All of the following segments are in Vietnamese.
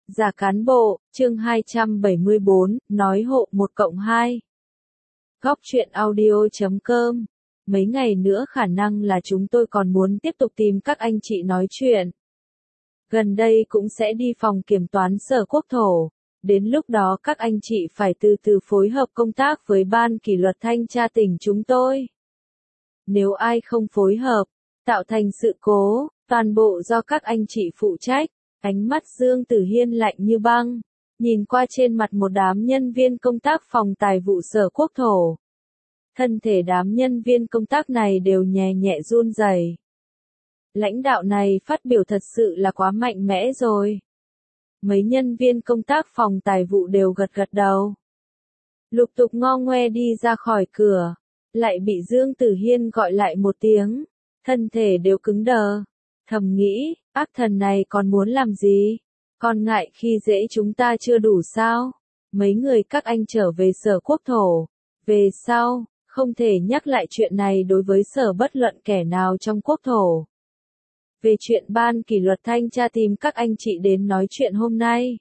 Giả cán bộ, chương 274, nói hộ 1+2. Góc truyện audio.com. Mấy ngày nữa khả năng là chúng tôi còn muốn tiếp tục tìm các anh chị nói chuyện. Gần đây cũng sẽ đi phòng kiểm toán Sở Quốc thổ. Đến lúc đó các anh chị phải từ từ phối hợp công tác với ban kỷ luật thanh tra tỉnh chúng tôi. Nếu ai không phối hợp, tạo thành sự cố, toàn bộ do các anh chị phụ trách. Ánh mắt Dương Tử Hiên lạnh như băng, nhìn qua trên mặt một đám nhân viên công tác phòng tài vụ Sở Quốc thổ. Thân thể đám nhân viên công tác này đều nhẹ nhẹ run rẩy. Lãnh đạo này phát biểu thật sự là quá mạnh mẽ rồi. Mấy nhân viên công tác phòng tài vụ đều gật gật đầu. Lục tục ngo ngoe đi ra khỏi cửa, lại bị Dương Tử Hiên gọi lại một tiếng, thân thể đều cứng đờ. Thầm nghĩ, ác thần này còn muốn làm gì? Còn ngại khi dễ chúng ta chưa đủ sao? Mấy người các anh trở về Sở Quốc thổ. Về sau, không thể nhắc lại chuyện này đối với Sở bất luận kẻ nào trong Quốc thổ. Về chuyện ban kỷ luật thanh tra tìm các anh chị đến nói chuyện hôm nay.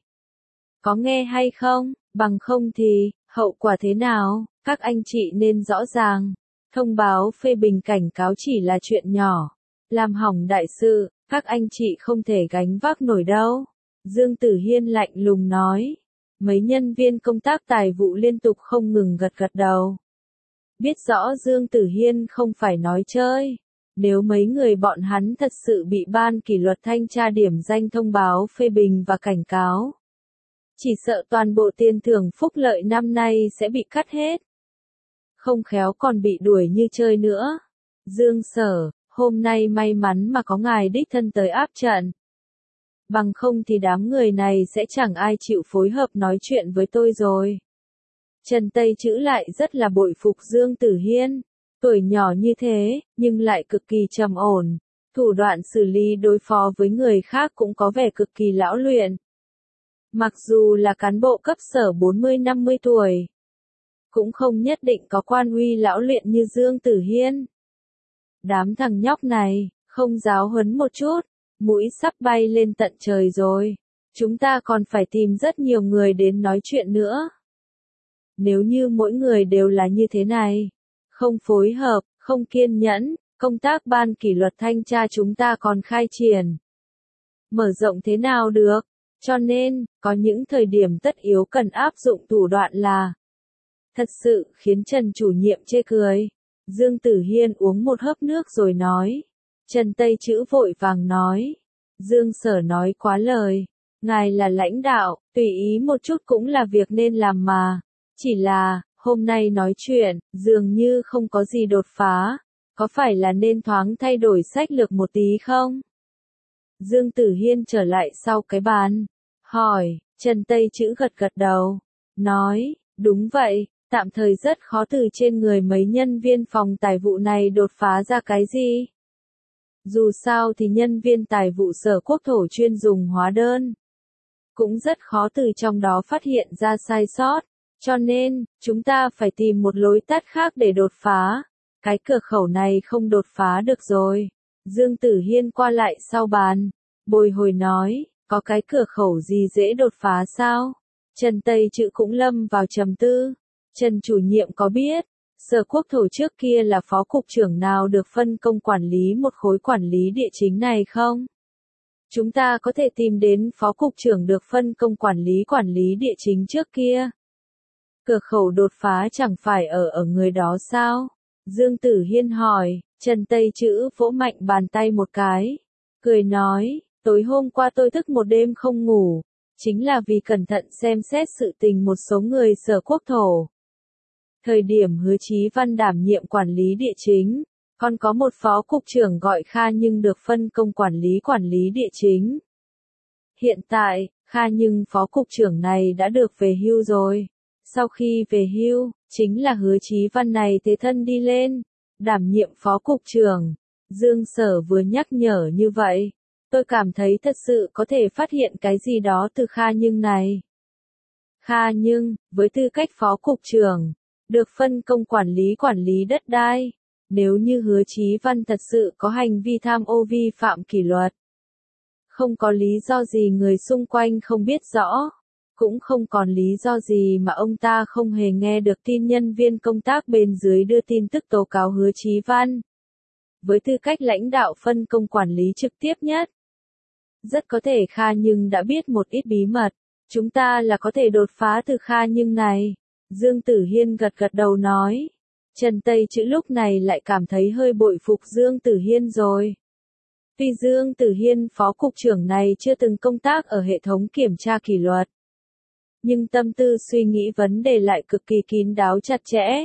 Có nghe hay không? Bằng không thì, hậu quả thế nào? Các anh chị nên rõ ràng. Thông báo phê bình cảnh cáo chỉ là chuyện nhỏ. Làm hỏng đại sự, các anh chị không thể gánh vác nổi đâu. Dương Tử Hiên lạnh lùng nói. Mấy nhân viên công tác tài vụ liên tục không ngừng gật gật đầu. Biết rõ Dương Tử Hiên không phải nói chơi. Nếu mấy người bọn hắn thật sự bị ban kỷ luật thanh tra điểm danh thông báo phê bình và cảnh cáo, chỉ sợ toàn bộ tiền thưởng phúc lợi năm nay sẽ bị cắt hết. Không khéo còn bị đuổi như chơi nữa. Dương Sở, hôm nay may mắn mà có ngài đích thân tới áp trận. Bằng không thì đám người này sẽ chẳng ai chịu phối hợp nói chuyện với tôi rồi. Trần Tây Chữ lại rất là bội phục Dương Tử Hiên. Tuổi nhỏ như thế, nhưng lại cực kỳ trầm ổn. Thủ đoạn xử lý đối phó với người khác cũng có vẻ cực kỳ lão luyện. Mặc dù là cán bộ cấp sở 40-50 tuổi, cũng không nhất định có quan uy lão luyện như Dương Tử Hiên. Đám thằng nhóc này, không giáo huấn một chút, mũi sắp bay lên tận trời rồi. Chúng ta còn phải tìm rất nhiều người đến nói chuyện nữa. Nếu như mỗi người đều là như thế này, không phối hợp, không kiên nhẫn, công tác ban kỷ luật thanh tra chúng ta còn khai triển, mở rộng thế nào được? Cho nên, có những thời điểm tất yếu cần áp dụng thủ đoạn là thật sự khiến Trần chủ nhiệm chê cười. Dương Tử Hiên uống một hớp nước rồi nói. Trần Tây Chữ vội vàng nói. Dương Sở nói quá lời. Ngài là lãnh đạo, tùy ý một chút cũng là việc nên làm mà. Chỉ là, hôm nay nói chuyện, dường như không có gì đột phá. Có phải là nên thoáng thay đổi sách lược một tí không? Dương Tử Hiên trở lại sau cái bàn. Hỏi, Trần Tây Chữ gật gật đầu. Nói, đúng vậy. Tạm thời rất khó từ trên người mấy nhân viên phòng tài vụ này đột phá ra cái gì. Dù sao thì nhân viên tài vụ Sở Quốc thổ chuyên dùng hóa đơn. Cũng rất khó từ trong đó phát hiện ra sai sót. Cho nên, chúng ta phải tìm một lối tắt khác để đột phá. Cái cửa khẩu này không đột phá được rồi. Dương Tử Hiên qua lại sau bàn. Bồi hồi nói, có cái cửa khẩu gì dễ đột phá sao? Trần Tây Chữ cũng lâm vào trầm tư. Trần chủ nhiệm có biết, Sở Quốc thổ trước kia là phó cục trưởng nào được phân công quản lý một khối quản lý địa chính này không? Chúng ta có thể tìm đến phó cục trưởng được phân công quản lý địa chính trước kia. Cửa khẩu đột phá chẳng phải ở người đó sao? Dương Tử Hiên hỏi. Trần Tây Chữ vỗ mạnh bàn tay một cái, cười nói, tối hôm qua tôi thức một đêm không ngủ, chính là vì cẩn thận xem xét sự tình một số người Sở Quốc thổ. Thời điểm Hứa Chí Văn đảm nhiệm quản lý địa chính, còn có một phó cục trưởng gọi Kha Nhưng được phân công quản lý địa chính. Hiện tại, Kha Nhưng phó cục trưởng này đã được về hưu rồi. Sau khi về hưu, chính là Hứa Chí Văn này thế thân đi lên, đảm nhiệm phó cục trưởng. Dương Sở vừa nhắc nhở như vậy, tôi cảm thấy thật sự có thể phát hiện cái gì đó từ Kha Nhưng này. Kha Nhưng, với tư cách phó cục trưởng, được phân công quản lý đất đai. Nếu như Hứa Chí Văn thật sự có hành vi tham ô vi phạm kỷ luật, Không có lý do gì người xung quanh không biết rõ. Cũng không còn lý do gì mà ông ta không hề nghe được tin nhân viên công tác bên dưới đưa tin tức tố cáo Hứa Chí Văn. Với tư cách lãnh đạo phân công quản lý trực tiếp nhất, rất có thể Kha Nhưng đã biết một ít bí mật. Chúng ta là có thể đột phá từ Kha Nhưng này. Dương Tử Hiên gật gật đầu nói. Trần Tây Chữ lúc này lại cảm thấy hơi bội phục Dương Tử Hiên rồi. Tuy Dương Tử Hiên phó cục trưởng này chưa từng công tác ở hệ thống kiểm tra kỷ luật, nhưng tâm tư suy nghĩ vấn đề lại cực kỳ kín đáo chặt chẽ.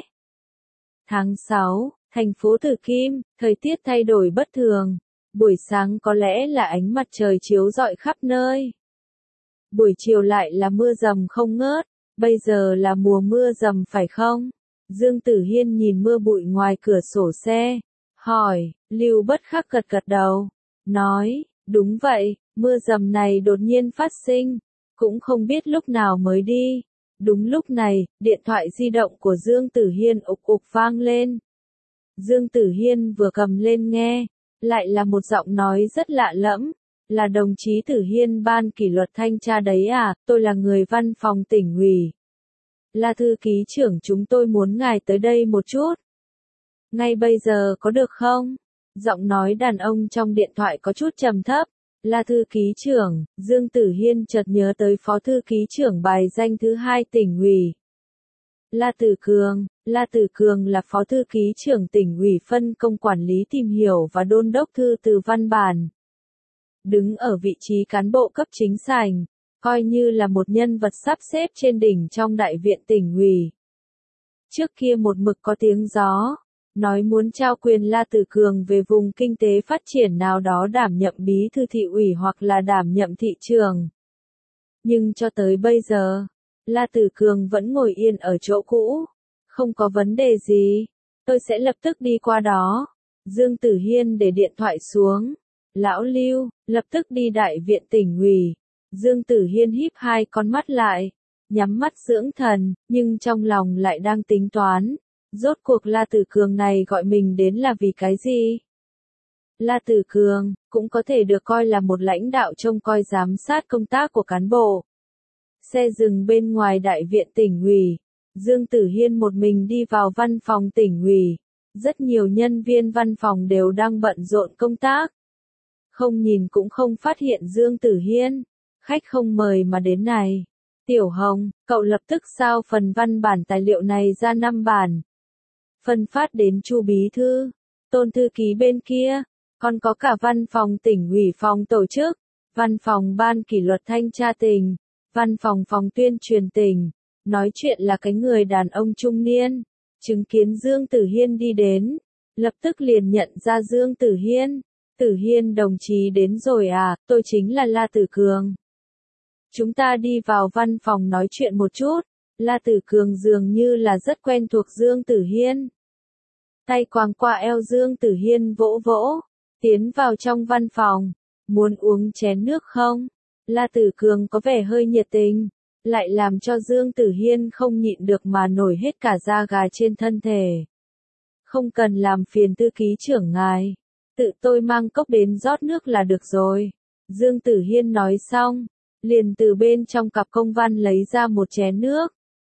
Tháng 6, thành phố Tử Kim, thời tiết thay đổi bất thường. Buổi sáng có lẽ là ánh mặt trời chiếu rọi khắp nơi. Buổi chiều lại là mưa rầm không ngớt. Bây giờ là mùa mưa rầm phải không? Dương Tử Hiên nhìn mưa bụi ngoài cửa sổ xe. Hỏi, Lưu Bất Khắc gật gật đầu. Nói, đúng vậy, mưa rầm này đột nhiên phát sinh. Cũng không biết lúc nào mới đi. Đúng lúc này, điện thoại di động của Dương Tử Hiên ục ục vang lên. Dương Tử Hiên vừa cầm lên nghe, lại là một giọng nói rất lạ lẫm. Là đồng chí Tử Hiên ban kỷ luật thanh tra đấy à, tôi là người văn phòng tỉnh ủy. Là thư ký trưởng chúng tôi muốn ngài tới đây một chút. Ngay bây giờ có được không? Giọng nói đàn ông trong điện thoại có chút trầm thấp. Là thư ký trưởng, Dương Tử Hiên chợt nhớ tới phó thư ký trưởng bài danh thứ 2 tỉnh ủy. La Tử Cường là phó thư ký trưởng tỉnh ủy phân công quản lý tìm hiểu và đôn đốc thư từ văn bản. Đứng ở vị trí cán bộ cấp chính sảnh, coi như là một nhân vật sắp xếp trên đỉnh trong đại viện tỉnh ủy. Trước kia một mực có tiếng gió, nói muốn trao quyền La Tử Cường về vùng kinh tế phát triển nào đó đảm nhậm bí thư thị ủy hoặc là đảm nhậm thị trường. Nhưng cho tới bây giờ, La Tử Cường vẫn ngồi yên ở chỗ cũ. Không có vấn đề gì, tôi sẽ lập tức đi qua đó. Dương Tử Hiên để điện thoại xuống. Lão Lưu, lập tức đi đại viện tỉnh ủy. Dương Tử Hiên híp hai con mắt lại, nhắm mắt dưỡng thần, nhưng trong lòng lại đang tính toán. Rốt cuộc La Tử Cường này gọi mình đến là vì cái gì? La Tử Cường, cũng có thể được coi là một lãnh đạo trông coi giám sát công tác của cán bộ. Xe dừng bên ngoài đại viện tỉnh ủy. Dương Tử Hiên một mình đi vào văn phòng tỉnh ủy. Rất nhiều nhân viên văn phòng đều đang bận rộn công tác. Không nhìn cũng không phát hiện Dương Tử Hiên. Khách không mời mà đến này. Tiểu Hồng, cậu lập tức sao phần văn bản tài liệu này ra 5 bản. Phân phát đến Chu bí thư, Tôn thư ký bên kia, còn có cả văn phòng tỉnh ủy phòng tổ chức, văn phòng ban kỷ luật thanh tra tỉnh, văn phòng phòng tuyên truyền tỉnh. Nói chuyện là cái người đàn ông trung niên, chứng kiến Dương Tử Hiên đi đến, lập tức liền nhận ra Dương Tử Hiên. Tử Hiên đồng chí đến rồi à, tôi chính là La Tử Cường. Chúng ta đi vào văn phòng nói chuyện một chút. La Tử Cường dường như là rất quen thuộc Dương Tử Hiên. Tay quàng qua eo Dương Tử Hiên vỗ vỗ, tiến vào trong văn phòng. Muốn uống chén nước không? La Tử Cường có vẻ hơi nhiệt tình, lại làm cho Dương Tử Hiên không nhịn được mà nổi hết cả da gà trên thân thể. Không cần làm phiền thư ký trưởng ngài, tự tôi mang cốc đến rót nước là được rồi. Dương Tử Hiên nói xong, liền từ bên trong cặp công văn lấy ra một chén nước.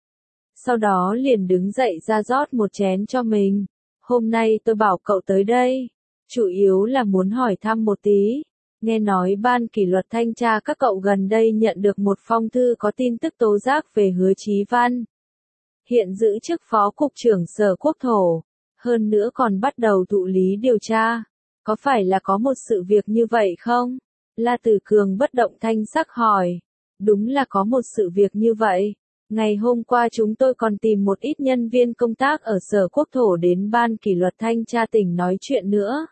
Sau đó liền đứng dậy ra rót một chén cho mình. Hôm nay tôi bảo cậu tới đây, chủ yếu là muốn hỏi thăm một tí. Nghe nói ban kỷ luật thanh tra các cậu gần đây nhận được một phong thư có tin tức tố giác về Hứa Chí Văn. Hiện giữ chức phó cục trưởng Sở Quốc thổ, hơn nữa còn bắt đầu thụ lý điều tra. Có phải là có một sự việc như vậy không? La Tử Cường bất động thanh sắc hỏi. Đúng là có một sự việc như vậy. Ngày hôm qua chúng tôi còn tìm một ít nhân viên công tác ở Sở Quốc thổ đến ban kỷ luật thanh tra tỉnh nói chuyện nữa.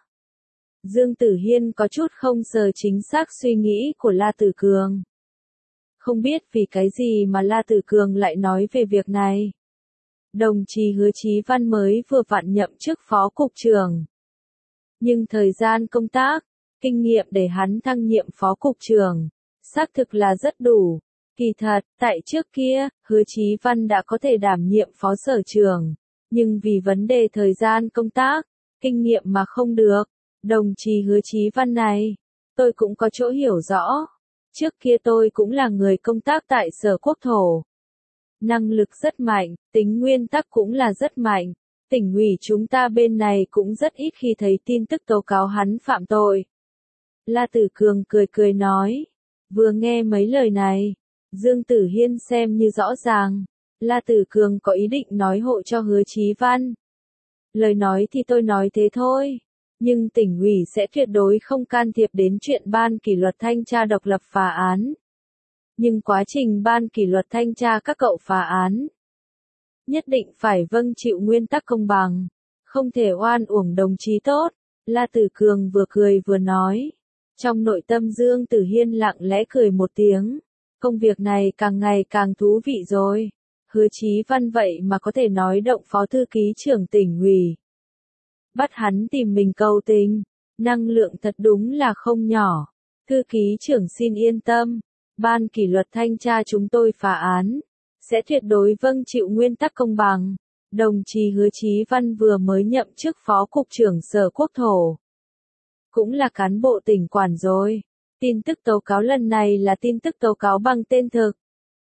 Dương Tử Hiên có chút không sờ chính xác suy nghĩ của La Tử Cường. Không biết vì cái gì mà La Tử Cường lại nói về việc này. Đồng chí Hứa Chí Văn mới vừa vặn nhậm chức phó cục trưởng. Nhưng thời gian công tác, kinh nghiệm để hắn thăng nhiệm phó cục trưởng, xác thực là rất đủ. Kỳ thật, tại trước kia, Hứa Chí Văn đã có thể đảm nhiệm phó sở trưởng, nhưng vì vấn đề thời gian công tác, kinh nghiệm mà không được, đồng chí Hứa Chí Văn này, tôi cũng có chỗ hiểu rõ. Trước kia tôi cũng là người công tác tại Sở Quốc thổ. Năng lực rất mạnh, tính nguyên tắc cũng là rất mạnh. Tỉnh ủy chúng ta bên này cũng rất ít khi thấy tin tức tố cáo hắn phạm tội. La Tử Cường cười cười nói. Vừa nghe mấy lời này, Dương Tử Hiên xem như rõ ràng. La Tử Cường có ý định nói hộ cho Hứa Chí Văn. Lời nói thì tôi nói thế thôi. Nhưng tỉnh ủy sẽ tuyệt đối không can thiệp đến chuyện ban kỷ luật thanh tra độc lập phá án. Nhưng quá trình ban kỷ luật thanh tra các cậu phá án, nhất định phải vâng chịu nguyên tắc công bằng, không thể oan uổng đồng chí tốt. La Tử Cường vừa cười vừa nói. Trong nội tâm Dương Tử Hiên lặng lẽ cười một tiếng. Công việc này càng ngày càng thú vị rồi. Hứa Chí Văn vậy mà có thể nói động phó thư ký trưởng tỉnh ủy. Bắt hắn tìm mình cầu tình, năng lượng thật đúng là không nhỏ. Thư ký trưởng xin yên tâm, ban kỷ luật thanh tra chúng tôi phá án, sẽ tuyệt đối vâng chịu nguyên tắc công bằng. Đồng chí Hứa Chí Văn vừa mới nhậm chức phó cục trưởng Sở Quốc thổ. Cũng là cán bộ tỉnh quản rồi. Tin tức tố cáo lần này là tin tức tố cáo bằng tên thực.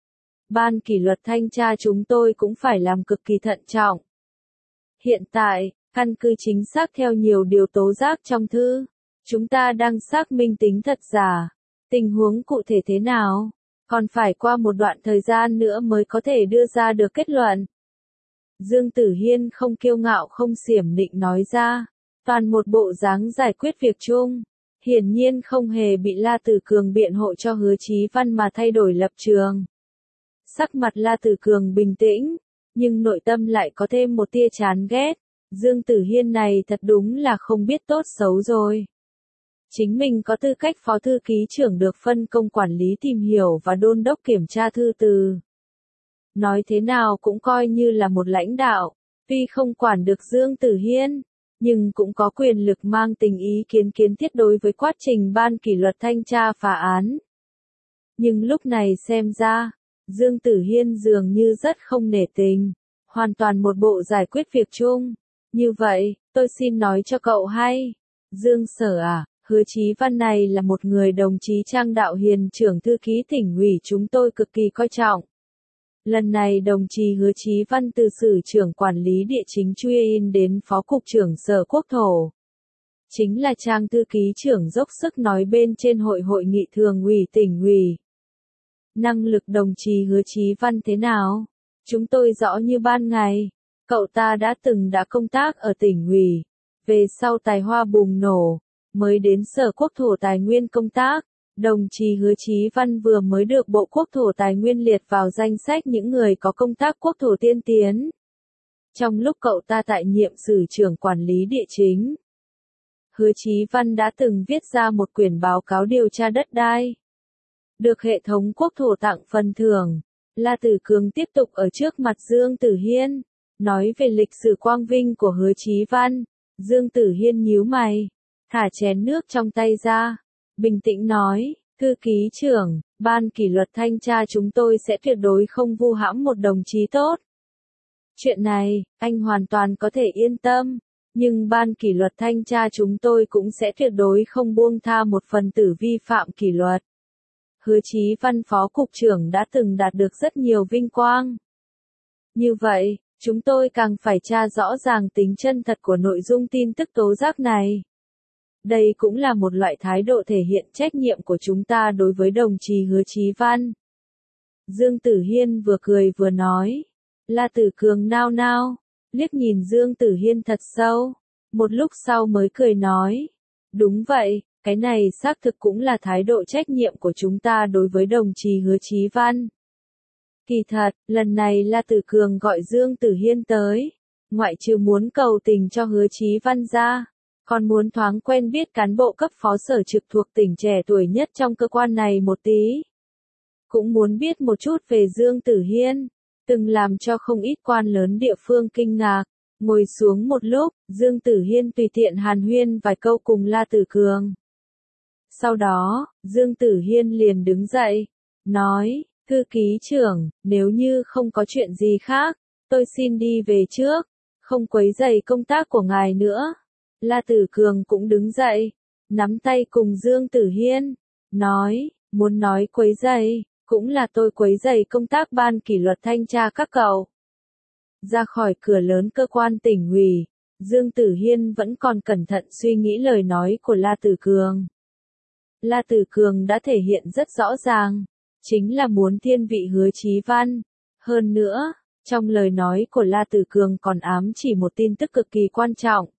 Ban kỷ luật thanh tra chúng tôi cũng phải làm cực kỳ thận trọng. Hiện tại, căn cứ chính xác theo nhiều điều tố giác trong thư, chúng ta đang xác minh tính thật giả. Tình huống cụ thể thế nào, còn phải qua một đoạn thời gian nữa mới có thể đưa ra được kết luận. Dương Tử Hiên không kiêu ngạo không xiểm nịnh nói ra, toàn một bộ dáng giải quyết việc chung. Hiển nhiên không hề bị La Tử Cường biện hộ cho Hứa Chí Văn mà thay đổi lập trường. Sắc mặt La Tử Cường bình tĩnh, nhưng nội tâm lại có thêm một tia chán ghét. Dương Tử Hiên này thật đúng là không biết tốt xấu rồi. Chính mình có tư cách phó thư ký trưởng được phân công quản lý tìm hiểu và đôn đốc kiểm tra thư từ. Nói thế nào cũng coi như là một lãnh đạo, tuy không quản được Dương Tử Hiên, nhưng cũng có quyền lực mang tình ý kiến kiến thiết đối với quá trình ban kỷ luật thanh tra phá án. Nhưng lúc này xem ra, Dương Tử Hiên dường như rất không nể tình, hoàn toàn một bộ giải quyết việc chung. Như vậy, tôi xin nói cho cậu hay. Dương Sở à, Hứa Chí Văn này là một người đồng chí Trang Đạo Hiền trưởng thư ký tỉnh ủy chúng tôi cực kỳ coi trọng. Lần này đồng chí Hứa Chí Văn từ Sử trưởng quản lý địa chính Chuyên đến Phó Cục trưởng Sở Quốc thổ. Chính là Trang thư ký trưởng dốc sức nói bên trên hội nghị thường ủy tỉnh ủy. Năng lực đồng chí Hứa Chí Văn thế nào? Chúng tôi rõ như ban ngày. Cậu ta đã công tác ở tỉnh ủy. Về sau tài hoa bùng nổ, mới đến Sở Quốc thổ Tài nguyên công tác. Đồng chí Hứa Chí Văn vừa mới được Bộ Quốc thổ Tài nguyên liệt vào danh sách những người có công tác quốc thổ tiên tiến. Trong lúc cậu ta tại nhiệm Sử trưởng quản lý địa chính, Hứa Chí Văn đã từng viết ra một quyển báo cáo điều tra đất đai. Được hệ thống quốc thổ tặng phần thưởng. La Tử Cường tiếp tục ở trước mặt Dương Tử Hiên, nói về lịch sử quang vinh của Hứa Chí Văn. Dương Tử Hiên nhíu mày, thả chén nước trong tay ra, bình tĩnh nói, thư ký trưởng, ban kỷ luật thanh tra chúng tôi sẽ tuyệt đối không vu hãm một đồng chí tốt. Chuyện này, anh hoàn toàn có thể yên tâm, nhưng ban kỷ luật thanh tra chúng tôi cũng sẽ tuyệt đối không buông tha một phần tử vi phạm kỷ luật. Hứa Chí Văn phó cục trưởng đã từng đạt được rất nhiều vinh quang. Như vậy, chúng tôi càng phải tra rõ ràng tính chân thật của nội dung tin tức tố giác này. Đây cũng là một loại thái độ thể hiện trách nhiệm của chúng ta đối với đồng chí Hứa Chí Văn. Dương Tử Hiên vừa cười vừa nói. La Tử Cường nao nao, liếc nhìn Dương Tử Hiên thật sâu. Một lúc sau mới cười nói. Đúng vậy, cái này xác thực cũng là thái độ trách nhiệm của chúng ta đối với đồng chí Hứa Chí Văn. Kỳ thật, lần này La Tử Cường gọi Dương Tử Hiên tới, ngoại trừ muốn cầu tình cho Hứa Chí Văn ra, còn muốn thoáng quen biết cán bộ cấp phó sở trực thuộc tỉnh trẻ tuổi nhất trong cơ quan này một tí. Cũng muốn biết một chút về Dương Tử Hiên, từng làm cho không ít quan lớn địa phương kinh ngạc. Ngồi xuống một lúc, Dương Tử Hiên tùy tiện hàn huyên vài câu cùng La Tử Cường. Sau đó, Dương Tử Hiên liền đứng dậy, nói, thư ký trưởng, nếu như không có chuyện gì khác, tôi xin đi về trước, không quấy rầy công tác của ngài nữa. La Tử Cường cũng đứng dậy, nắm tay cùng Dương Tử Hiên, nói, muốn nói quấy rầy, cũng là tôi quấy rầy công tác ban kỷ luật thanh tra các cậu. Ra khỏi cửa lớn cơ quan tỉnh ủy, Dương Tử Hiên vẫn còn cẩn thận suy nghĩ lời nói của La Tử Cường. La Tử Cường đã thể hiện rất rõ ràng, chính là muốn thiên vị Hứa Chí Văn. Hơn nữa, trong lời nói của La Tử Cường còn ám chỉ một tin tức cực kỳ quan trọng.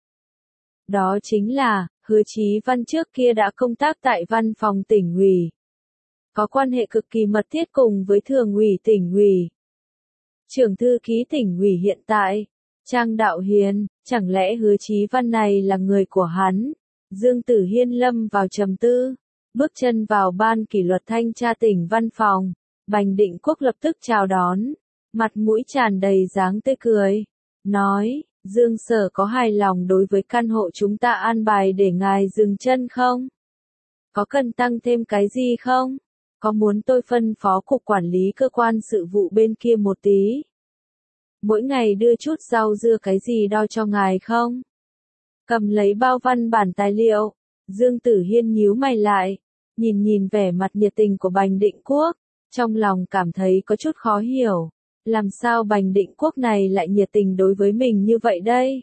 Đó chính là, Hứa Chí Văn trước kia đã công tác tại văn phòng tỉnh ủy. Có quan hệ cực kỳ mật thiết cùng với thường ủy tỉnh ủy. Trưởng thư ký tỉnh ủy hiện tại, Trang Đạo Hiền, chẳng lẽ Hứa Chí Văn này là người của hắn? Dương Tử Hiên lâm vào trầm tư, bước chân vào ban kỷ luật thanh tra tỉnh văn phòng, Bành Định Quốc lập tức chào đón, mặt mũi tràn đầy dáng tươi cười, nói, Dương Sở có hài lòng đối với căn hộ chúng ta an bài để ngài dừng chân không? Có cần tăng thêm cái gì không? Có muốn tôi phân phó cục quản lý cơ quan sự vụ bên kia một tí? Mỗi ngày đưa chút rau dưa cái gì đo cho ngài không? Cầm lấy bao văn bản tài liệu, Dương Tử Hiên nhíu mày lại, nhìn vẻ mặt nhiệt tình của Bành Định Quốc, trong lòng cảm thấy có chút khó hiểu, làm sao Bành Định Quốc này lại nhiệt tình đối với mình như vậy đây?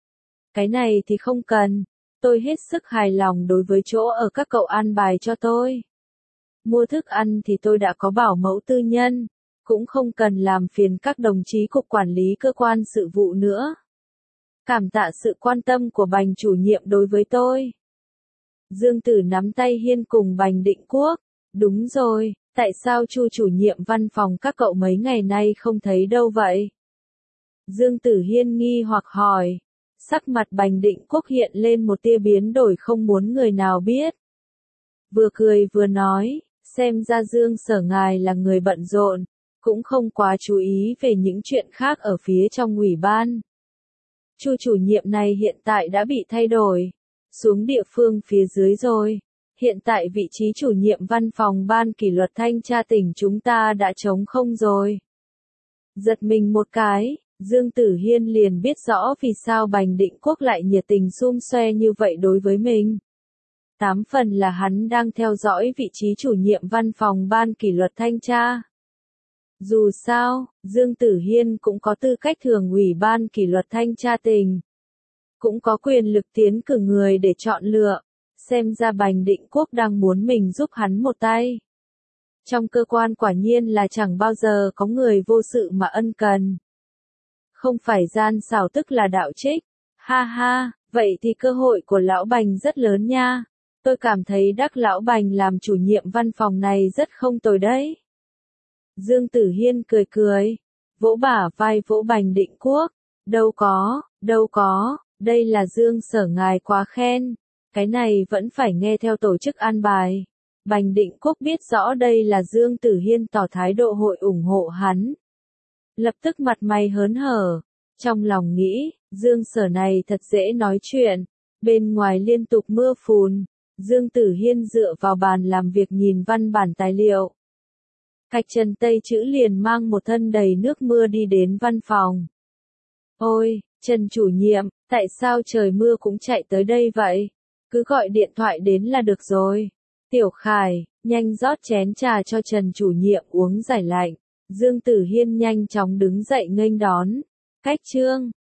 Cái này thì không cần, tôi hết sức hài lòng đối với chỗ ở các cậu an bài cho tôi. Mua thức ăn thì tôi đã có bảo mẫu tư nhân, cũng không cần làm phiền các đồng chí cục quản lý cơ quan sự vụ nữa. Cảm tạ sự quan tâm của Bành chủ nhiệm đối với tôi. Dương Tử nắm tay Hiên cùng Bành Định Quốc, đúng rồi, tại sao Chu chủ nhiệm văn phòng các cậu mấy ngày nay không thấy đâu vậy? Dương Tử Hiên nghi hoặc hỏi, sắc mặt Bành Định Quốc hiện lên một tia biến đổi không muốn người nào biết. Vừa cười vừa nói, xem ra Dương Sở ngài là người bận rộn, cũng không quá chú ý về những chuyện khác ở phía trong ủy ban. Chu chủ nhiệm này hiện tại đã bị thay đổi, xuống địa phương phía dưới rồi. Hiện tại vị trí chủ nhiệm văn phòng ban kỷ luật thanh tra tỉnh chúng ta đã trống không rồi. Giật mình một cái, Dương Tử Hiên liền biết rõ vì sao Bành Định Quốc lại nhiệt tình xum xoe như vậy đối với mình. 8 phần là hắn đang theo dõi vị trí chủ nhiệm văn phòng ban kỷ luật thanh tra. Dù sao, Dương Tử Hiên cũng có tư cách thường ủy ban kỷ luật thanh tra tỉnh. Cũng có quyền lực tiến cử người để chọn lựa. Xem ra Bành Định Quốc đang muốn mình giúp hắn một tay. Trong cơ quan quả nhiên là chẳng bao giờ có người vô sự mà ân cần. Không phải gian xảo tức là đạo trích. Ha ha, vậy thì cơ hội của lão Bành rất lớn nha. Tôi cảm thấy đắc lão Bành làm chủ nhiệm văn phòng này rất không tồi đấy. Dương Tử Hiên cười cười, vỗ bả vai vỗ Bành Định Quốc. Đâu có, đây là Dương Sở ngài quá khen. Cái này vẫn phải nghe theo tổ chức an bài. Bành Định Quốc biết rõ đây là Dương Tử Hiên tỏ thái độ hội ủng hộ hắn. Lập tức mặt mày hớn hở. Trong lòng nghĩ, Dương Sở này thật dễ nói chuyện. Bên ngoài liên tục mưa phùn. Dương Tử Hiên dựa vào bàn làm việc nhìn văn bản tài liệu. Cạch Trần Tây Chữ liền mang một thân đầy nước mưa đi đến văn phòng. Ôi, Trần chủ nhiệm, tại sao trời mưa cũng chạy tới đây vậy? Cứ gọi điện thoại đến là được rồi. Tiểu Khải, nhanh rót chén trà cho Trần chủ nhiệm uống giải lạnh. Dương Tử Hiên nhanh chóng đứng dậy nghênh đón. Cách Trương,